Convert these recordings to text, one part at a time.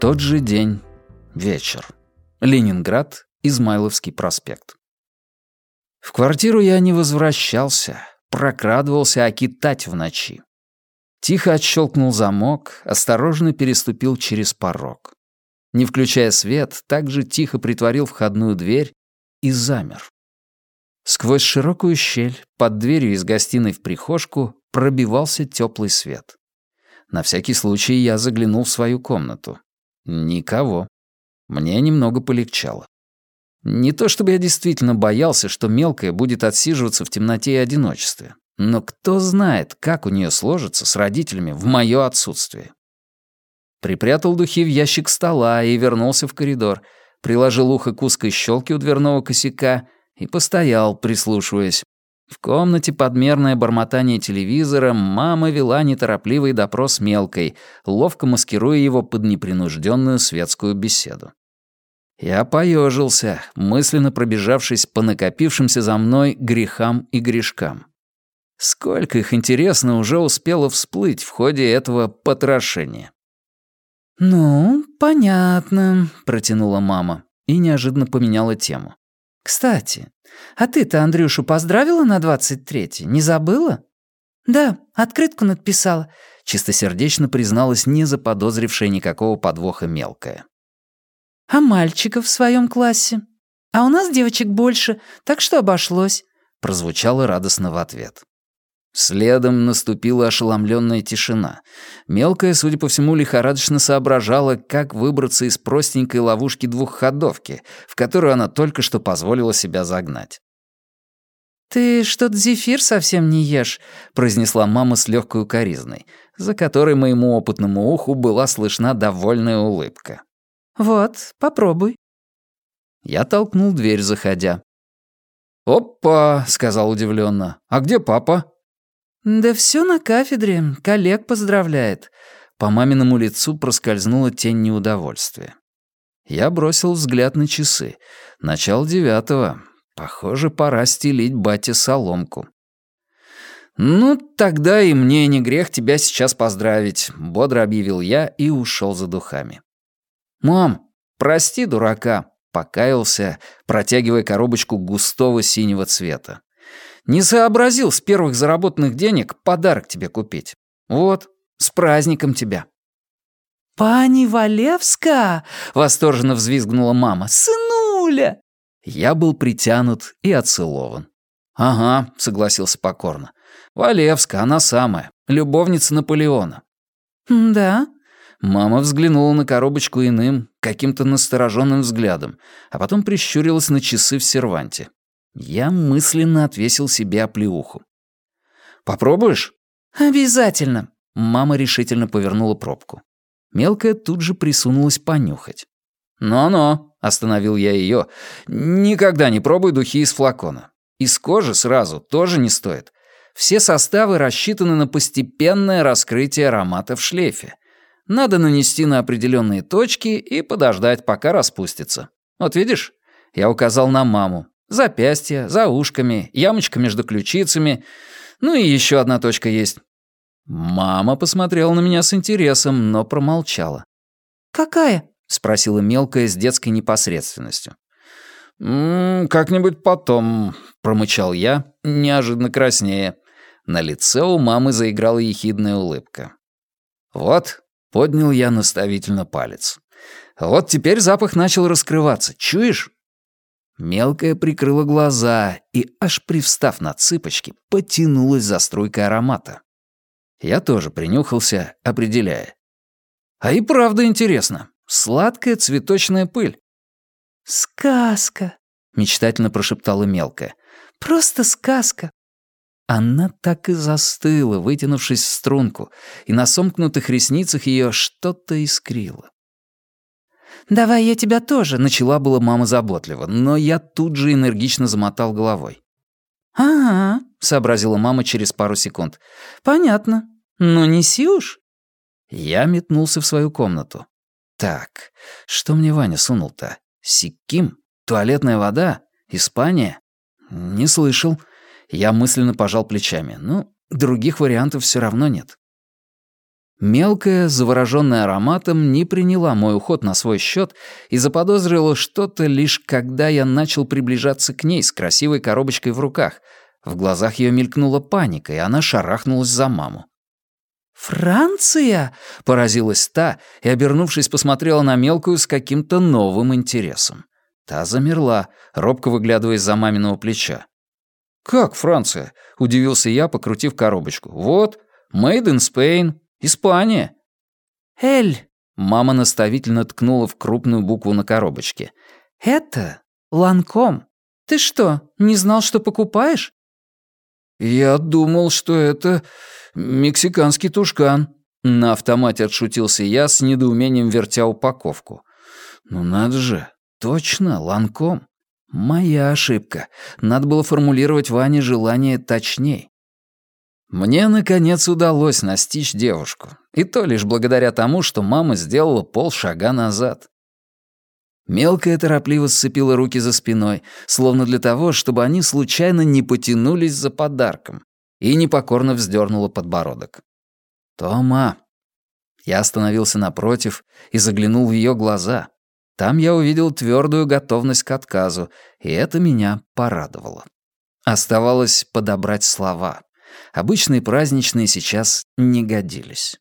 Тот же день, вечер. Ленинград, Измайловский проспект. В квартиру я не возвращался, прокрадывался окитать в ночи. Тихо отщелкнул замок, осторожно переступил через порог. Не включая свет, также тихо притворил входную дверь и замер. Сквозь широкую щель, под дверью из гостиной в прихожку, пробивался теплый свет. На всякий случай я заглянул в свою комнату. Никого. Мне немного полегчало. Не то чтобы я действительно боялся, что мелкая будет отсиживаться в темноте и одиночестве, но кто знает, как у нее сложится с родителями в моё отсутствие. Припрятал духи в ящик стола и вернулся в коридор, приложил ухо к узкой щелке у дверного косяка и постоял, прислушиваясь. В комнате подмерное бормотание телевизора мама вела неторопливый допрос мелкой, ловко маскируя его под непринужденную светскую беседу. Я поежился, мысленно пробежавшись по накопившимся за мной грехам и грешкам. Сколько их, интересно, уже успело всплыть в ходе этого потрошения. «Ну, понятно», — протянула мама и неожиданно поменяла тему. «Кстати, а ты-то Андрюшу поздравила на 23-е, не забыла?» «Да, открытку надписала», — чистосердечно призналась не заподозрившая никакого подвоха мелкая. «А мальчиков в своем классе? А у нас девочек больше, так что обошлось», — прозвучало радостно в ответ. Следом наступила ошеломленная тишина. Мелкая, судя по всему, лихорадочно соображала, как выбраться из простенькой ловушки двухходовки, в которую она только что позволила себя загнать. «Ты что-то зефир совсем не ешь», — произнесла мама с легкой укоризной, за которой моему опытному уху была слышна довольная улыбка. «Вот, попробуй». Я толкнул дверь, заходя. «Опа», — сказал удивленно. «А где папа?» «Да все на кафедре, коллег поздравляет». По маминому лицу проскользнула тень неудовольствия. Я бросил взгляд на часы. Начало 9. Похоже, пора стелить бате соломку. «Ну, тогда и мне не грех тебя сейчас поздравить», — бодро объявил я и ушел за духами. «Мам, прости дурака», — покаялся, протягивая коробочку густого синего цвета. «Не сообразил с первых заработанных денег подарок тебе купить. Вот, с праздником тебя». «Пани Валевска!» — восторженно взвизгнула мама. «Сынуля!» Я был притянут и отцелован. «Ага», — согласился покорно. «Валевска, она самая, любовница Наполеона». «Да?» Мама взглянула на коробочку иным, каким-то настороженным взглядом, а потом прищурилась на часы в серванте. Я мысленно отвесил себе оплеуху. «Попробуешь?» «Обязательно!» Мама решительно повернула пробку. Мелкая тут же присунулась понюхать. «Но-но», — остановил я ее, — «никогда не пробуй духи из флакона. Из кожи сразу тоже не стоит. Все составы рассчитаны на постепенное раскрытие аромата в шлейфе. Надо нанести на определенные точки и подождать, пока распустится. Вот видишь, я указал на маму. Запястье, за ушками, ямочка между ключицами. Ну и еще одна точка есть». Мама посмотрела на меня с интересом, но промолчала. «Какая?» — спросила мелкая с детской непосредственностью. «Как-нибудь потом», — промычал я, неожиданно краснея. На лице у мамы заиграла ехидная улыбка. «Вот», — поднял я наставительно палец. «Вот теперь запах начал раскрываться. Чуешь?» Мелкая прикрыла глаза и, аж привстав на цыпочки, потянулась за струйкой аромата. Я тоже принюхался, определяя. А и правда интересно. Сладкая цветочная пыль. «Сказка», — мечтательно прошептала мелкая. «Просто сказка». Она так и застыла, вытянувшись в струнку, и на сомкнутых ресницах ее что-то искрило. «Давай я тебя тоже», — начала была мама заботливо, но я тут же энергично замотал головой. «Ага», — сообразила мама через пару секунд. «Понятно. Ну, неси уж». Я метнулся в свою комнату. Так, что мне Ваня сунул-то? Сикким? Туалетная вода? Испания? Не слышал. Я мысленно пожал плечами. Ну, других вариантов все равно нет. Мелкая, заворожённая ароматом, не приняла мой уход на свой счет и заподозрила что-то лишь когда я начал приближаться к ней с красивой коробочкой в руках. В глазах ее мелькнула паника, и она шарахнулась за маму. «Франция?» — поразилась та и, обернувшись, посмотрела на мелкую с каким-то новым интересом. Та замерла, робко выглядывая из-за маминого плеча. «Как Франция?» — удивился я, покрутив коробочку. «Вот, Made in Spain, Испания». «Эль», — мама наставительно ткнула в крупную букву на коробочке. «Это Ланком. Ты что, не знал, что покупаешь?» «Я думал, что это мексиканский тушкан», — на автомате отшутился я, с недоумением вертя упаковку. «Ну надо же, точно, Ланком. Моя ошибка. Надо было формулировать Ване желание точней». Мне, наконец, удалось настичь девушку. И то лишь благодаря тому, что мама сделала полшага назад. Мелкая торопливо сцепила руки за спиной, словно для того, чтобы они случайно не потянулись за подарком, и непокорно вздернула подбородок. «Тома!» Я остановился напротив и заглянул в ее глаза. Там я увидел твердую готовность к отказу, и это меня порадовало. Оставалось подобрать слова. Обычные праздничные сейчас не годились.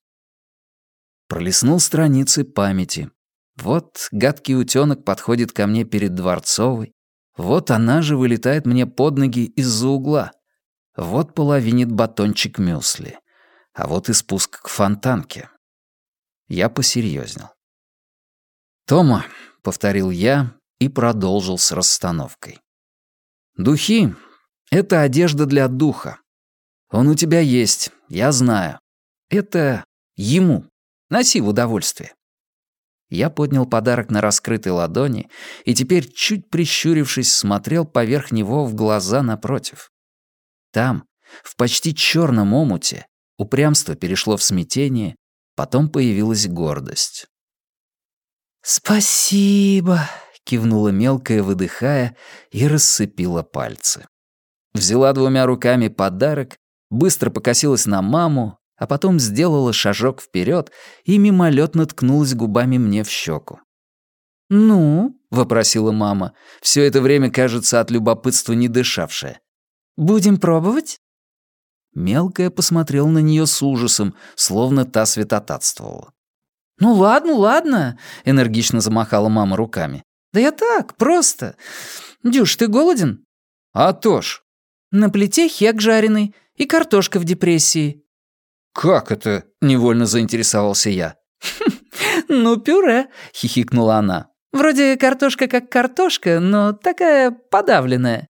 Пролистнул страницы памяти. Вот гадкий утёнок подходит ко мне перед Дворцовой. Вот она же вылетает мне под ноги из-за угла. Вот половинит батончик мюсли. А вот и спуск к фонтанке. Я посерьезнел. «Тома», — повторил я и продолжил с расстановкой. «Духи — это одежда для духа. Он у тебя есть, я знаю. Это ему. Носи в удовольствие». Я поднял подарок на раскрытой ладони и теперь, чуть прищурившись, смотрел поверх него в глаза напротив. Там, в почти черном омуте, упрямство перешло в смятение, потом появилась гордость. «Спасибо», — кивнула мелкая, выдыхая, и рассыпила пальцы. Взяла двумя руками подарок, быстро покосилась на маму, а потом сделала шажок вперед и мимолетно ткнулась губами мне в щеку. «Ну?» — вопросила мама, все это время, кажется, от любопытства не дышавшая. «Будем пробовать?» Мелкая посмотрела на нее с ужасом, словно та святотатствовала. «Ну ладно, ладно», — энергично замахала мама руками. «Да я так, просто. Дюш, ты голоден?» «А то ж». «На плите хек жареный и картошка в депрессии». «Как это?» — невольно заинтересовался я. «Ну, пюре», — хихикнула она. «Вроде картошка как картошка, но такая подавленная.